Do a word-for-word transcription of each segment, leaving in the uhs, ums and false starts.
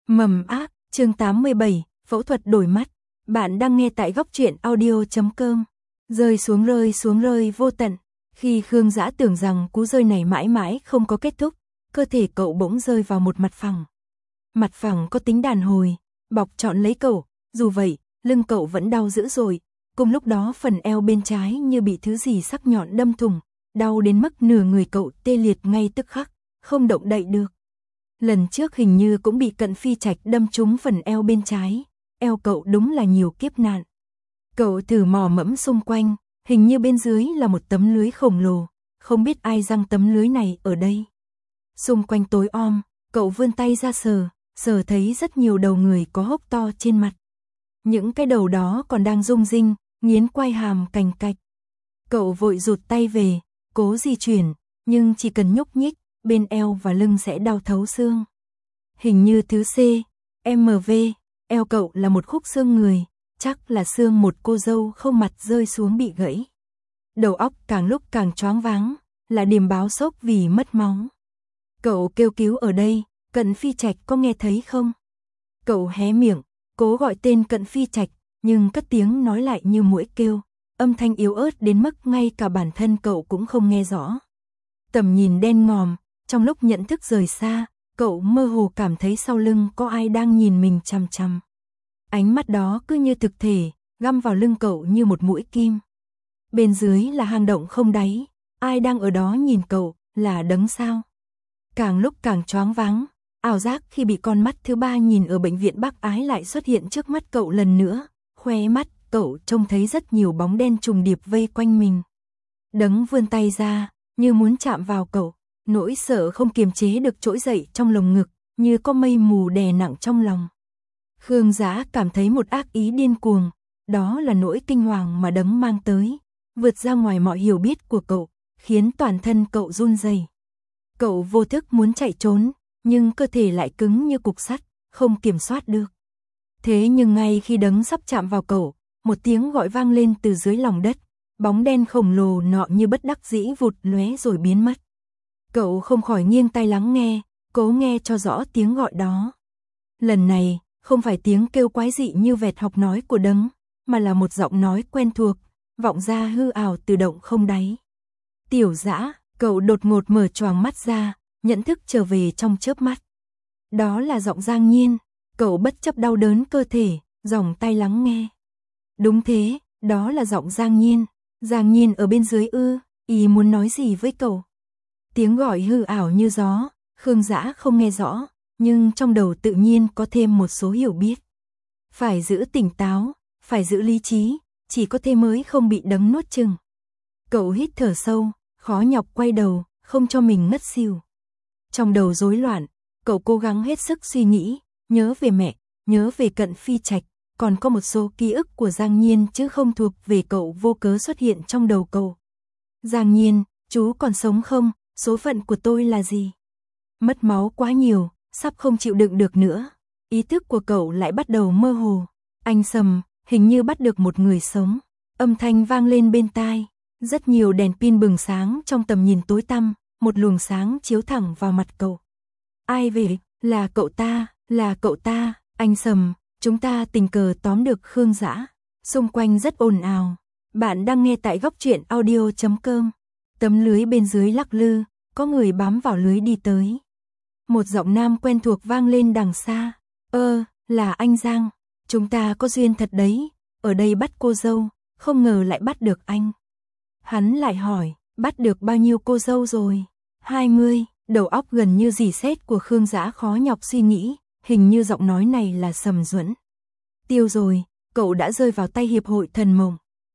Mầm ác, chương tám mươi bảy, phẫu thuật đổi mắt. Bạn đang nghe tại góc truyện audio chấm com. Rơi xuống rơi xuống rơi vô tận. Khi Khương Dã tưởng rằng cú rơi này mãi mãi không có kết thúc, cơ thể cậu bỗng rơi vào một mặt phẳng. Mặt phẳng có tính đàn hồi, bọc trọn lấy cậu, dù vậy, lưng cậu vẫn đau dữ dội. Cùng lúc đó phần eo bên trái như bị thứ gì sắc nhọn đâm thủng, đau đến mức nửa người cậu tê liệt ngay tức khắc, không động đậy được. Lần trước hình như cũng bị Cận Phi Trạch đâm trúng phần eo bên trái, eo cậu đúng là nhiều kiếp nạn. Cậu thử mò mẫm xung quanh, hình như bên dưới là một tấm lưới khổng lồ, không biết ai răng tấm lưới này ở đây. Xung quanh tối om, cậu vươn tay ra sờ, sờ thấy rất nhiều đầu người có hốc to trên mặt. Những cái đầu đó còn đang rung rinh, nghiến quai hàm cành cạch. Cậu vội rụt tay về, cố di chuyển, nhưng chỉ cần nhúc nhích, bên eo và lưng sẽ đau thấu xương. Hình như thứ C, M V, eo cậu là một khúc xương người, chắc là xương một cô dâu không mặt rơi xuống bị gãy. Đầu óc càng lúc càng choáng váng, là điểm báo sốc vì mất máu. Cậu kêu cứu ở đây, Cận Phi Trạch có nghe thấy không? Cậu hé miệng, cố gọi tên Cận Phi Trạch, nhưng cất tiếng nói lại như muỗi kêu, âm thanh yếu ớt đến mức ngay cả bản thân cậu cũng không nghe rõ. Tầm nhìn đen ngòm, trong lúc nhận thức rời xa, cậu mơ hồ cảm thấy sau lưng có ai đang nhìn mình chằm chằm. Ánh mắt đó cứ như thực thể, găm vào lưng cậu như một mũi kim. Bên dưới là hang động không đáy, ai đang ở đó nhìn cậu, là Đấng sao? Càng lúc càng choáng váng, ảo giác khi bị con mắt thứ ba nhìn ở bệnh viện Bắc Ái lại xuất hiện trước mắt cậu lần nữa, khóe mắt cậu trông thấy rất nhiều bóng đen trùng điệp vây quanh mình. Đấng vươn tay ra, như muốn chạm vào cậu, nỗi sợ không kiềm chế được trỗi dậy trong lồng ngực, như có mây mù đè nặng trong lòng. Khương Dã cảm thấy một ác ý điên cuồng, đó là nỗi kinh hoàng mà Đấng mang tới, vượt ra ngoài mọi hiểu biết của cậu, khiến toàn thân cậu run rẩy. Cậu vô thức muốn chạy trốn, nhưng cơ thể lại cứng như cục sắt, không kiểm soát được. Thế nhưng ngay khi Đấng sắp chạm vào cậu, một tiếng gọi vang lên từ dưới lòng đất, bóng đen khổng lồ nọ như bất đắc dĩ vụt lóe rồi biến mất. Cậu không khỏi nghiêng tai lắng nghe, cố nghe cho rõ tiếng gọi đó. Lần này, không phải tiếng kêu quái dị như vẹt học nói của Đấng, mà là một giọng nói quen thuộc, vọng ra hư ảo từ động không đáy. Tiểu Dã, cậu đột ngột mở choàng mắt ra, nhận thức trở về trong chớp mắt. Đó là giọng Giang Nhiên, cậu bất chấp đau đớn cơ thể, dòng tay lắng nghe. Đúng thế, đó là giọng Giang Nhiên. Giang Nhiên ở bên dưới ư, ý muốn nói gì với cậu? Tiếng gọi hư ảo như gió, Khương Dã không nghe rõ, nhưng trong đầu tự nhiên có thêm một số hiểu biết. Phải giữ tỉnh táo, phải giữ lý trí, chỉ có thế mới không bị Đấng nuốt chửng. Cậu hít thở sâu, khó nhọc quay đầu, không cho mình ngất xỉu. Trong đầu rối loạn, cậu cố gắng hết sức suy nghĩ, nhớ về mẹ, nhớ về Cận Phi Trạch, còn có một số ký ức của Giang Nhiên chứ không thuộc về cậu vô cớ xuất hiện trong đầu cậu. Giang Nhiên, chú còn sống không? Số phận của tôi là gì? Mất máu quá nhiều, sắp không chịu đựng được nữa. Ý thức của cậu lại bắt đầu mơ hồ. Anh Sầm, hình như bắt được một người sống. Âm thanh vang lên bên tai. Rất nhiều đèn pin bừng sáng trong tầm nhìn tối tăm, một luồng sáng chiếu thẳng vào mặt cậu. Ai về? Là cậu ta, là cậu ta, anh Sầm, chúng ta tình cờ tóm được Khương Dã. Xung quanh rất ồn ào. Bạn đang nghe tại góc truyện audio chấm com. Tấm lưới bên dưới lắc lư, có người bám vào lưới đi tới. Một giọng nam quen thuộc vang lên đằng xa. Ơ, là anh Giang, chúng ta có duyên thật đấy, ở đây bắt cô dâu, không ngờ lại bắt được anh. Hắn lại hỏi, bắt được bao nhiêu cô dâu rồi? hai mươi, đầu óc gần như rỉ sét của Khương Dã khó nhọc suy nghĩ, hình như giọng nói này là Sầm Duẫn. Tiêu rồi, cậu đã rơi vào tay hiệp hội thần mộng.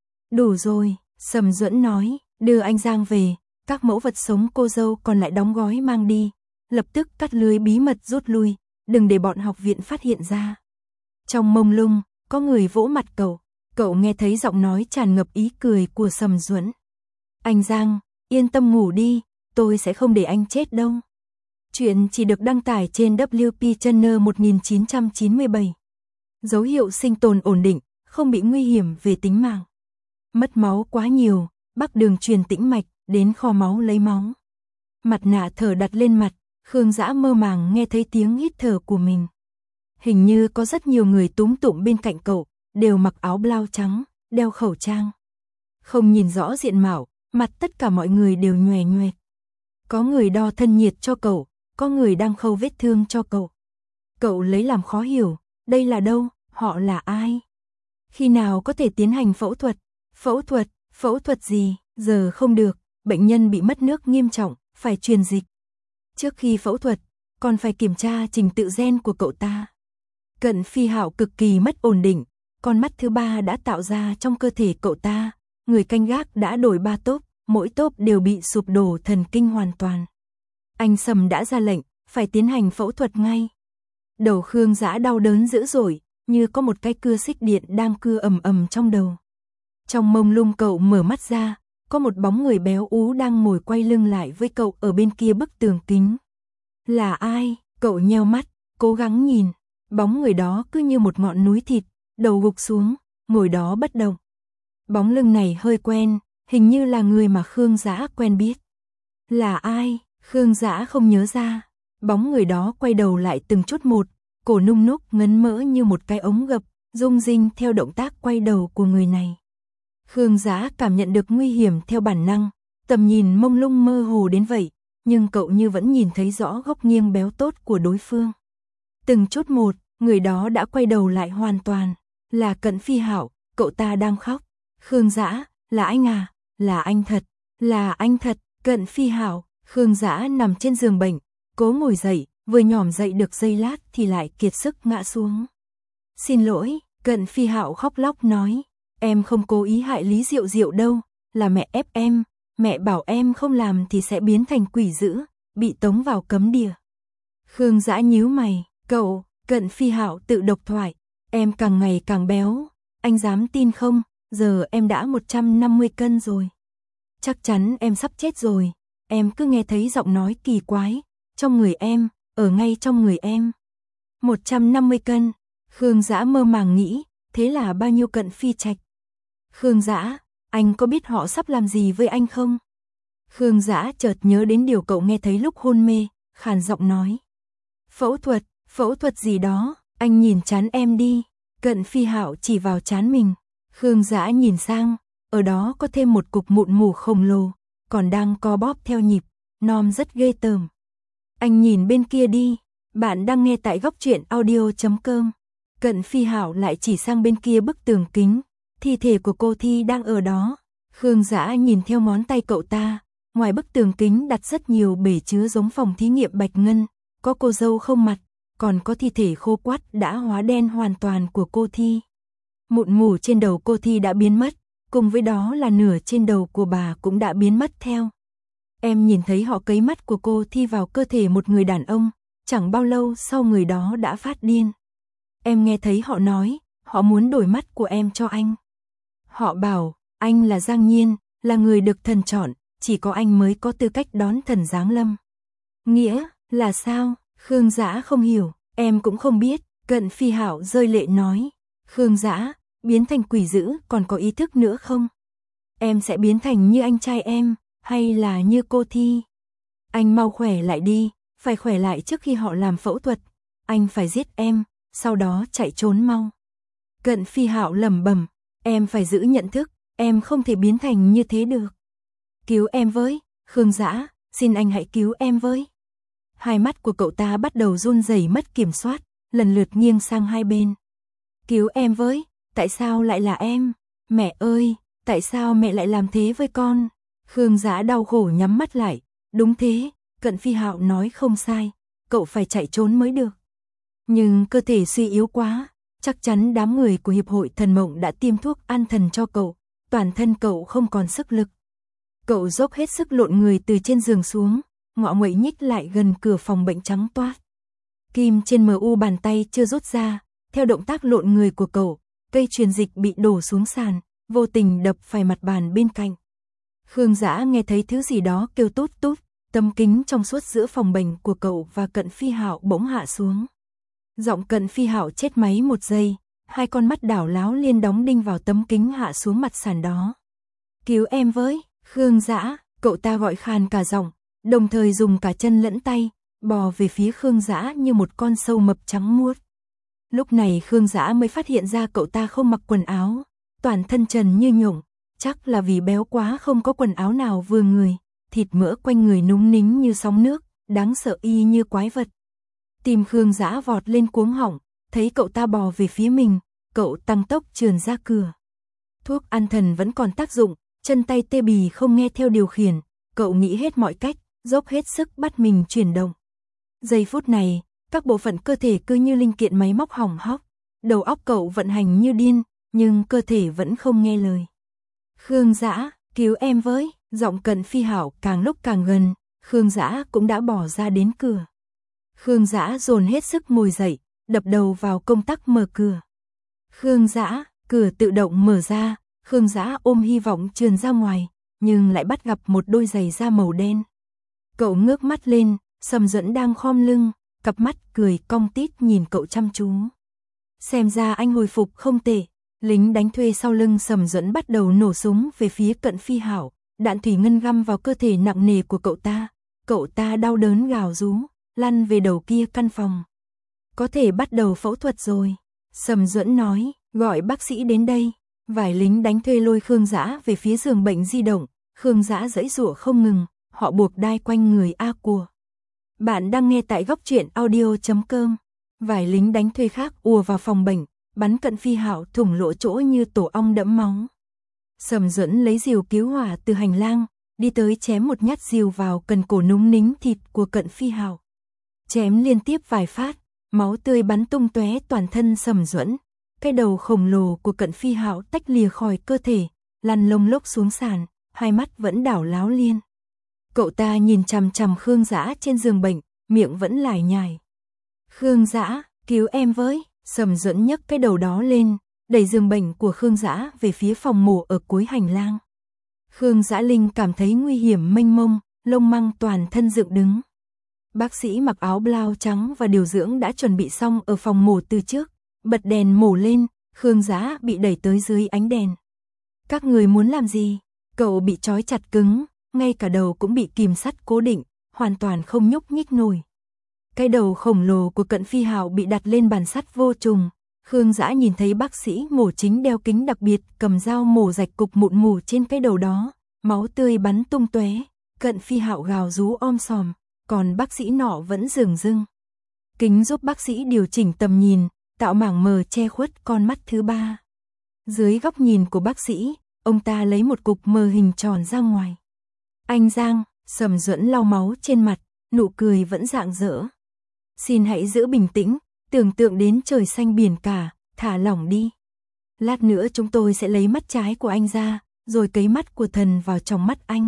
Đủ rồi, Sầm Duẫn nói, đưa anh Giang về, các mẫu vật sống cô dâu còn lại đóng gói mang đi, lập tức cắt lưới bí mật rút lui, đừng để bọn học viện phát hiện ra. Trong mông lung, có người vỗ mặt cậu, cậu nghe thấy giọng nói tràn ngập ý cười của Sầm Duẫn. Anh Giang, yên tâm ngủ đi, tôi sẽ không để anh chết đâu. Chuyện chỉ được đăng tải trên W P Channel một nghìn chín trăm chín mươi bảy. Dấu hiệu sinh tồn ổn định, không bị nguy hiểm về tính mạng. Mất máu quá nhiều, bắc đường truyền tĩnh mạch, đến kho máu lấy máu. Mặt nạ thở đặt lên mặt, Khương Dã mơ màng nghe thấy tiếng hít thở của mình. Hình như có rất nhiều người túm tụm bên cạnh cậu, đều mặc áo blau trắng, đeo khẩu trang. Không nhìn rõ diện mạo, mặt tất cả mọi người đều nhòe nhoẹt. Có người đo thân nhiệt cho cậu, có người đang khâu vết thương cho cậu. Cậu lấy làm khó hiểu, đây là đâu, họ là ai? Khi nào có thể tiến hành phẫu thuật? Phẫu thuật, phẫu thuật gì? Giờ không được, bệnh nhân bị mất nước nghiêm trọng, phải truyền dịch. Trước khi phẫu thuật, còn phải kiểm tra trình tự gen của cậu ta. Cận Phi Hạo cực kỳ mất ổn định, con mắt thứ ba đã tạo ra trong cơ thể cậu ta, người canh gác đã đổi ba tốp, mỗi tốp đều bị sụp đổ thần kinh hoàn toàn. Anh Sầm đã ra lệnh, phải tiến hành phẫu thuật ngay. Đầu Khương Dã đau đớn dữ dội, như có một cái cưa xích điện đang cưa ầm ầm trong đầu. Trong mông lung cậu mở mắt ra, có một bóng người béo ú đang ngồi quay lưng lại với cậu ở bên kia bức tường kính. Là ai? Cậu nheo mắt, cố gắng nhìn. Bóng người đó cứ như một ngọn núi thịt, đầu gục xuống, ngồi đó bất động. Bóng lưng này hơi quen, hình như là người mà Khương Dã quen biết. Là ai? Khương Dã không nhớ ra. Bóng người đó quay đầu lại từng chút một, cổ nung núc ngấn mỡ như một cái ống gập, rung rinh theo động tác quay đầu của người này. Khương Dã cảm nhận được nguy hiểm theo bản năng, tầm nhìn mông lung mơ hồ đến vậy, nhưng cậu như vẫn nhìn thấy rõ góc nghiêng béo tốt của đối phương. Từng chút một, người đó đã quay đầu lại hoàn toàn, là Cận Phi Hạo, cậu ta đang khóc. Khương Dã, là anh à, là anh thật, là anh thật, Cận Phi Hạo. Khương Dã nằm trên giường bệnh, cố ngồi dậy, vừa nhỏm dậy được giây lát thì lại kiệt sức ngã xuống. Xin lỗi, Cận Phi Hạo khóc lóc nói, em không cố ý hại Lý Diệu Diệu đâu, là mẹ ép em, mẹ bảo em không làm thì sẽ biến thành quỷ dữ, bị tống vào cấm địa. Khương Dã nhíu mày, cậu, Cận Phi Hạo tự độc thoại, em càng ngày càng béo, anh dám tin không, giờ em đã một trăm năm mươi cân rồi. Chắc chắn em sắp chết rồi, em cứ nghe thấy giọng nói kỳ quái, trong người em, ở ngay trong người em. một trăm năm mươi cân, Khương Dã mơ màng nghĩ, thế là bao nhiêu Cận Phi Trạch? Khương Dã, anh có biết họ sắp làm gì với anh không? Khương Dã chợt nhớ đến điều cậu nghe thấy lúc hôn mê, khàn giọng nói. Phẫu thuật, phẫu thuật gì đó, anh nhìn trán em đi. Cận Phi Hạo chỉ vào trán mình. Khương Dã nhìn sang, ở đó có thêm một cục mụn mủ khổng lồ, còn đang co bóp theo nhịp, nom rất ghê tởm. Anh nhìn bên kia đi, bạn đang nghe tại góc truyện audio chấm com. Cận Phi Hạo lại chỉ sang bên kia bức tường kính, thi thể của cô Thi đang ở đó. Khương Dã nhìn theo ngón tay cậu ta, ngoài bức tường kính đặt rất nhiều bể chứa giống phòng thí nghiệm Bạch Ngân, có cô dâu không mặt, còn có thi thể khô quắt đã hóa đen hoàn toàn của cô Thi. Mụn mủ trên đầu cô Thi đã biến mất, cùng với đó là nửa trên đầu của bà cũng đã biến mất theo. Em nhìn thấy họ cấy mắt của cô Thi vào cơ thể một người đàn ông, chẳng bao lâu sau người đó đã phát điên. Em nghe thấy họ nói, họ muốn đổi mắt của em cho anh. Họ bảo, anh là Giang Nhiên, là người được thần chọn, chỉ có anh mới có tư cách đón thần giáng lâm. Nghĩa là sao? Khương Dã không hiểu, em cũng không biết. Cận Phi Hạo rơi lệ nói. Khương Dã, biến thành quỷ dữ còn có ý thức nữa không? Em sẽ biến thành như anh trai em, hay là như cô Thi? Anh mau khỏe lại đi, phải khỏe lại trước khi họ làm phẫu thuật. Anh phải giết em, sau đó chạy trốn mau. Cận Phi Hạo lẩm bẩm, em phải giữ nhận thức, em không thể biến thành như thế được. Cứu em với, Khương Dã, xin anh hãy cứu em với. Hai mắt của cậu ta bắt đầu run rẩy mất kiểm soát, lần lượt nghiêng sang hai bên. Cứu em với, tại sao lại là em? Mẹ ơi, tại sao mẹ lại làm thế với con? Khương Dã đau khổ nhắm mắt lại, đúng thế, Cận Phi Hạo nói không sai, cậu phải chạy trốn mới được. Nhưng cơ thể suy yếu quá, chắc chắn đám người của Hiệp hội Thần Mộng đã tiêm thuốc an thần cho cậu, toàn thân cậu không còn sức lực. Cậu dốc hết sức lộn người từ trên giường xuống, ngọ nguậy nhích lại gần cửa phòng bệnh trắng toát. Kim trên mờ u bàn tay chưa rút ra, theo động tác lộn người của cậu, cây truyền dịch bị đổ xuống sàn, vô tình đập phải mặt bàn bên cạnh. Khương Dã nghe thấy thứ gì đó kêu tút tút, tấm kính trong suốt giữa phòng bệnh của cậu và Cận Phi Hạo bỗng hạ xuống. Giọng Cận Phi Hạo chết máy một giây, hai con mắt đảo láo liên đóng đinh vào tấm kính hạ xuống mặt sàn đó. Cứu em với, Khương Dã, cậu ta gọi khan cả giọng, đồng thời dùng cả chân lẫn tay, bò về phía Khương Dã như một con sâu mập trắng muốt. Lúc này Khương Dã mới phát hiện ra cậu ta không mặc quần áo, toàn thân trần như nhộng, chắc là vì béo quá không có quần áo nào vừa người, thịt mỡ quanh người núng nính như sóng nước, đáng sợ y như quái vật. Tim Khương Dã vọt lên cuống họng, thấy cậu ta bò về phía mình, cậu tăng tốc trườn ra cửa. Thuốc an thần vẫn còn tác dụng, chân tay tê bì không nghe theo điều khiển, cậu nghĩ hết mọi cách, dốc hết sức bắt mình chuyển động. Giây phút này, các bộ phận cơ thể cứ như linh kiện máy móc hỏng hóc, đầu óc cậu vận hành như điên, nhưng cơ thể vẫn không nghe lời. Khương Dã, cứu em với, giọng Cận Phi Hạo càng lúc càng gần, Khương Dã cũng đã bỏ ra đến cửa. Khương Dã dồn hết sức ngồi dậy, đập đầu vào công tắc mở cửa. Khương Dã, cửa tự động mở ra, Khương Dã ôm hy vọng trườn ra ngoài, nhưng lại bắt gặp một đôi giày da màu đen. Cậu ngước mắt lên, Sầm Duẫn đang khom lưng, cặp mắt cười cong tít nhìn cậu chăm chú. Xem ra anh hồi phục không tệ. Lính đánh thuê sau lưng Sầm Duẫn bắt đầu nổ súng về phía Cận Phi Hạo, đạn thủy ngân găm vào cơ thể nặng nề của cậu ta. Cậu ta đau đớn gào rú, lăn về đầu kia căn phòng. Có thể bắt đầu phẫu thuật rồi. Sầm Duẫn nói, gọi bác sĩ đến đây. Vài lính đánh thuê lôi Khương Dã về phía giường bệnh di động. Khương Dã giãy giụa không ngừng, họ buộc đai quanh người A của. Bạn đang nghe tại góc truyện audio chấm com. Vài lính đánh thuê khác ùa vào phòng bệnh, bắn Cận Phi Hạo thủng lỗ chỗ như tổ ong đẫm máu. Sầm Duẫn lấy rìu cứu hỏa từ hành lang, đi tới chém một nhát rìu vào cần cổ núng nính thịt của Cận Phi Hạo. Chém liên tiếp vài phát, máu tươi bắn tung tóe toàn thân Sầm Duẫn. Cái đầu khổng lồ của Cận Phi Hạo tách lìa khỏi cơ thể, lăn lông lốc xuống sàn, hai mắt vẫn đảo láo liên. Cậu ta nhìn chằm chằm Khương Dã trên giường bệnh, miệng vẫn lải nhải. Khương Dã, cứu em với. Sầm Duẫn nhấc cái đầu đó lên, đẩy giường bệnh của Khương Dã về phía phòng mổ ở cuối hành lang. Khương Dã Linh cảm thấy nguy hiểm mênh mông, lông măng toàn thân dựng đứng. Bác sĩ mặc áo blau trắng và điều dưỡng đã chuẩn bị xong ở phòng mổ từ trước, bật đèn mổ lên, Khương Dã bị đẩy tới dưới ánh đèn. Các người muốn làm gì? Cậu bị trói chặt cứng, ngay cả đầu cũng bị kìm sắt cố định, hoàn toàn không nhúc nhích nổi. Cái đầu khổng lồ của Cận Phi Hạo bị đặt lên bàn sắt vô trùng. Khương Dã nhìn thấy bác sĩ mổ chính đeo kính đặc biệt, cầm dao mổ rạch cục mụn mù trên cái đầu đó, máu tươi bắn tung tóe. Cận Phi Hạo gào rú om sòm, còn bác sĩ nọ vẫn dửng dưng. Kính giúp bác sĩ điều chỉnh tầm nhìn, tạo mảng mờ che khuất con mắt thứ ba. Dưới góc nhìn của bác sĩ, ông ta lấy một cục mờ hình tròn ra ngoài. Anh Giang, Sầm Duẫn lau máu trên mặt, nụ cười vẫn rạng rỡ. Xin hãy giữ bình tĩnh, tưởng tượng đến trời xanh biển cả, thả lỏng đi. Lát nữa chúng tôi sẽ lấy mắt trái của anh ra, rồi cấy mắt của thần vào trong mắt anh.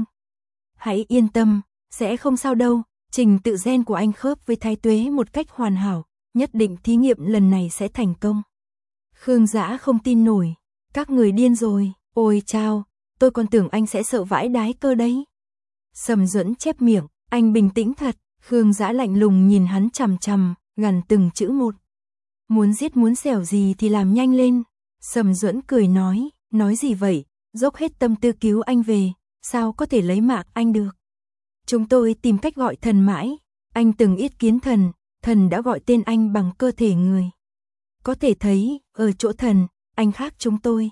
Hãy yên tâm, sẽ không sao đâu, trình tự gen của anh khớp với Thái Tuế một cách hoàn hảo, nhất định thí nghiệm lần này sẽ thành công. Khương Dã không tin nổi, các người điên rồi, ôi chao, tôi còn tưởng anh sẽ sợ vãi đái cơ đấy. Sầm Duẫn chép miệng, anh bình tĩnh thật. Khương Dã lạnh lùng nhìn hắn chằm chằm, gằn từng chữ một. Muốn giết muốn xẻo gì thì làm nhanh lên. Sầm Duẫn cười nói, nói gì vậy, dốc hết tâm tư cứu anh về, sao có thể lấy mạng anh được. Chúng tôi tìm cách gọi thần mãi, anh từng yết kiến thần, thần đã gọi tên anh bằng cơ thể người. Có thể thấy, ở chỗ thần, anh khác chúng tôi.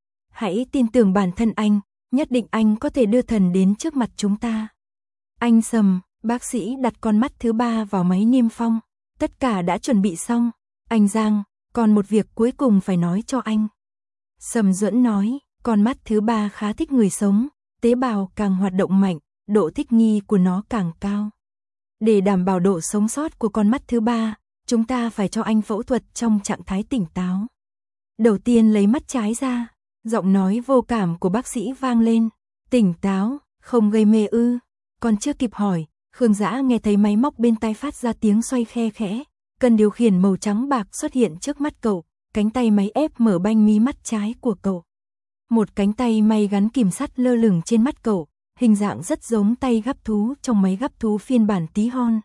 Hãy tin tưởng bản thân anh, nhất định anh có thể đưa thần đến trước mặt chúng ta. Anh Sầm, bác sĩ đặt con mắt thứ ba vào máy niêm phong, tất cả đã chuẩn bị xong. Anh Giang, còn một việc cuối cùng phải nói cho anh. Sầm Duẫn nói, con mắt thứ ba khá thích người sống, tế bào càng hoạt động mạnh, độ thích nghi của nó càng cao. Để đảm bảo độ sống sót của con mắt thứ ba, chúng ta phải cho anh phẫu thuật trong trạng thái tỉnh táo. Đầu tiên lấy mắt trái ra, giọng nói vô cảm của bác sĩ vang lên. Tỉnh táo, không gây mê ư? Còn chưa kịp hỏi, Khương Dã nghe thấy máy móc bên tai phát ra tiếng xoay khe khẽ. Cần điều khiển màu trắng bạc xuất hiện trước mắt cậu, cánh tay máy ép mở banh mí mắt trái của cậu. Một cánh tay may gắn kìm sắt lơ lửng trên mắt cậu, hình dạng rất giống tay gắp thú trong máy gắp thú phiên bản tí hon.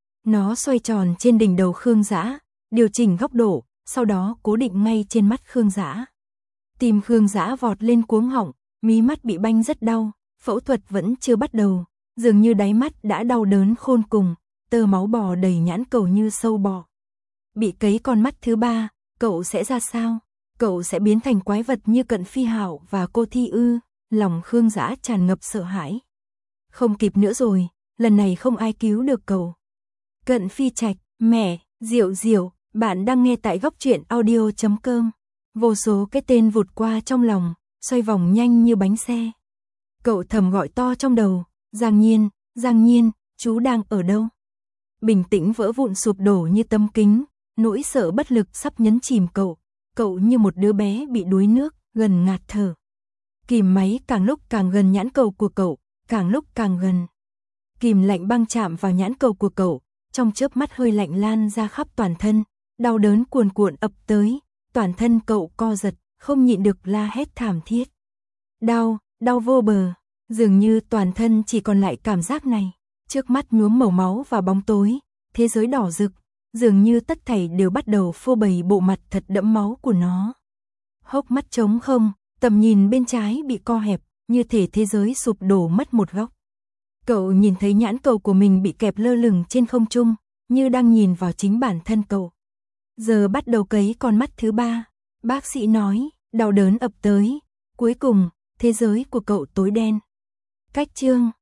Nó xoay tròn trên đỉnh đầu Khương Dã, điều chỉnh góc độ, sau đó cố định ngay trên mắt Khương Dã. Tim Khương Dã vọt lên cuống họng, mí mắt bị banh rất đau, phẫu thuật vẫn chưa bắt đầu, dường như đáy mắt đã đau đớn khôn cùng, tơ máu bò đầy nhãn cầu như sâu bọ. Bị cấy con mắt thứ ba, Cậu sẽ ra sao? Cậu sẽ biến thành quái vật như Cận Phi Hạo và cô Thi ư? Lòng Khương Dã tràn ngập sợ hãi. Không kịp nữa rồi, lần này không ai cứu được cậu. Cận Phi Trạch, mẹ, Diệu Diệu, bạn đang nghe tại góc truyện audio chấm com. Vô số cái tên vụt qua trong lòng, xoay vòng nhanh như bánh xe. Cậu thầm gọi to trong đầu, Giang Nhiên, Giang Nhiên, chú đang ở đâu? Bình tĩnh vỡ vụn sụp đổ như tấm kính, nỗi sợ bất lực sắp nhấn chìm cậu. Cậu như một đứa bé bị đuối nước, gần ngạt thở. Kìm máy càng lúc càng gần nhãn cầu của cậu, càng lúc càng gần. Kìm lạnh băng chạm vào nhãn cầu của cậu, trong chớp mắt hơi lạnh lan ra khắp toàn thân, đau đớn cuồn cuộn ập tới, toàn thân cậu co giật, không nhịn được la hét thảm thiết. Đau, đau vô bờ, dường như toàn thân chỉ còn lại cảm giác này, trước mắt nhuốm màu máu và bóng tối, thế giới đỏ rực, dường như tất thảy đều bắt đầu phô bày bộ mặt thật đẫm máu của nó. Hốc mắt trống không, tầm nhìn bên trái bị co hẹp, như thể thế giới sụp đổ mất một góc. Cậu nhìn thấy nhãn cầu của mình bị kẹp lơ lửng trên không trung, như đang nhìn vào chính bản thân cậu. Giờ bắt đầu cấy con mắt thứ ba, bác sĩ nói, đau đớn ập tới, cuối cùng, thế giới của cậu tối đen. Cách chương